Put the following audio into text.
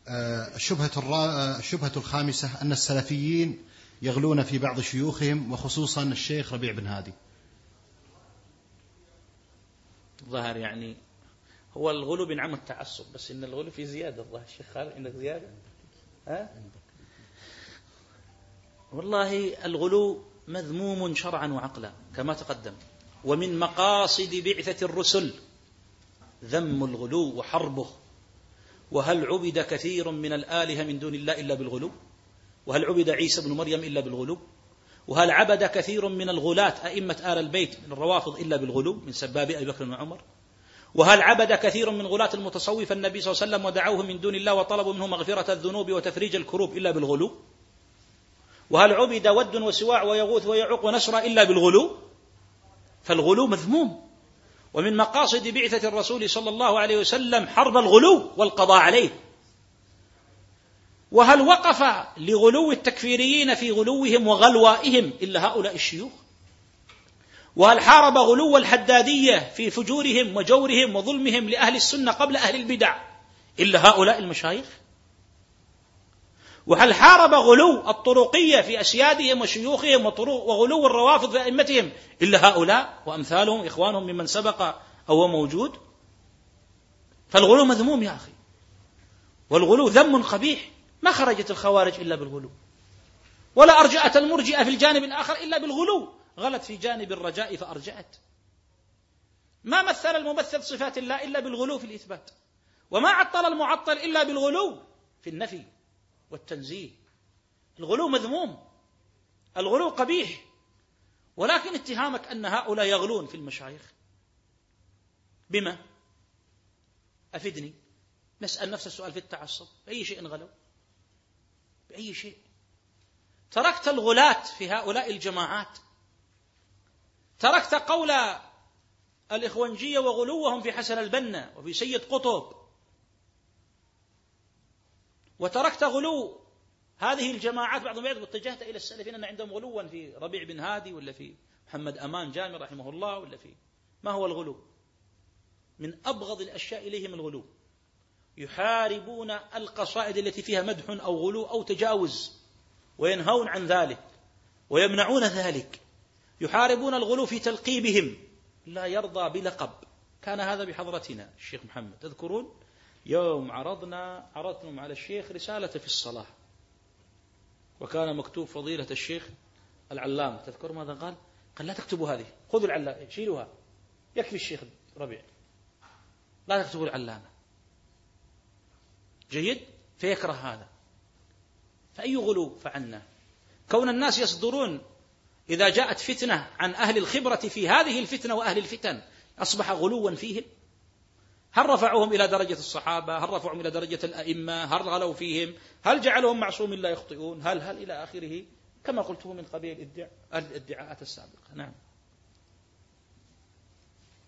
الشبهة الخامسة أن السلفيين يغلون في بعض شيوخهم وخصوصا الشيخ ربيع بن هادي. ظهر يعني هو الغلو بنعم التعصب، بس إن الغلو في زيادة. الظاهر الشيخ خالد عندك زيادة؟ والله الغلو مذموم شرعا وعقلا كما تقدم، ومن مقاصد بعثة الرسل ذم الغلو وحربه. وهل عبد كثير من الآلهة من دون الله إلا بالغلو؟ وهل عبد عيسى بن مريم إلا بالغلو؟ وهل عبد كثير من الغلاة أئمة آل البيت من الروافض إلا بالغلو من سباب أبي بكر وعمر؟ وهل عبد كثير من غلاة المتصوف النبي صلى الله عليه وسلم ودعوه من دون الله وطلبوا منه مغفرة الذنوب وتفريج الكروب إلا بالغلو؟ وهل عبد ود وسواع ويغوث ويعوق ونسر إلا بالغلو؟ فالغلو مذموم، ومن مقاصد بعثة الرسول صلى الله عليه وسلم حرب الغلو والقضاء عليه. وهل وقف لغلو التكفيريين في غلوهم وغلوائهم إلا هؤلاء الشيوخ؟ وهل حارب غلو الحدادية في فجورهم وجورهم وظلمهم لأهل السنة قبل أهل البدع إلا هؤلاء المشايخ؟ وهل حارب غلو الطرقية في أسيادهم وشيوخهم وغلو الروافض في أئمتهم إلا هؤلاء وأمثالهم إخوانهم ممن سبق أو هو موجود؟ فالغلو مذموم يا أخي، والغلو ذم قبيح. ما خرجت الخوارج إلا بالغلو، ولا أرجأت المرجئة في الجانب الآخر إلا بالغلو، غلت في جانب الرجاء فأرجأت. ما مثل الممثل صفات الله إلا بالغلو في الإثبات، وما عطل المعطل إلا بالغلو في النفي والتنزيه. الغلو مذموم، الغلو قبيح، ولكن اتهامك أن هؤلاء يغلون في المشايخ بما؟ أفدني. نسأل نفس السؤال في التعصب، بأي شيء غلوا؟ بأي شيء؟ تركت الغلاة في هؤلاء الجماعات، تركت قول الإخوانجية وغلوهم في حسن البنا وفي سيد قطب، وتركت غلو هذه الجماعات بعضهم يعرف، واتجهت إلى السلفين أن عندهم غلوا في ربيع بن هادي ولا في محمد أمان جامع رحمه الله ولا في. ما هو الغلو؟ من أبغض الأشياء إليهم الغلو. يحاربون القصائد التي فيها مدح أو غلو أو تجاوز، وينهون عن ذلك ويمنعون ذلك. يحاربون الغلو في تلقيبهم، لا يرضى بلقب. كان هذا بحضرتنا الشيخ محمد، تذكرون يوم عرضتم على الشيخ رسالة في الصلاة، وكان مكتوب فضيلة الشيخ العلامة، تذكر ماذا قال؟ قال لا تكتبوا هذه، خذوا العلامة شيلوها، يكفي الشيخ ربيع، لا تكتبوا العلامة. جيد؟ فيكره هذا. فأي غلو فعلنا؟ كون الناس يصدرون إذا جاءت فتنة عن أهل الخبرة في هذه الفتنة وأهل الفتن أصبح غلوا فيهم. هل رفعوهم إلى درجة الصحابة؟ هل رفعوهم إلى درجة الأئمة؟ هل غلوا فيهم؟ هل جعلهم معصوم لا يخطئون؟ هل إلى آخره كما قلته من قبيل الادعاءات السابقة. نعم.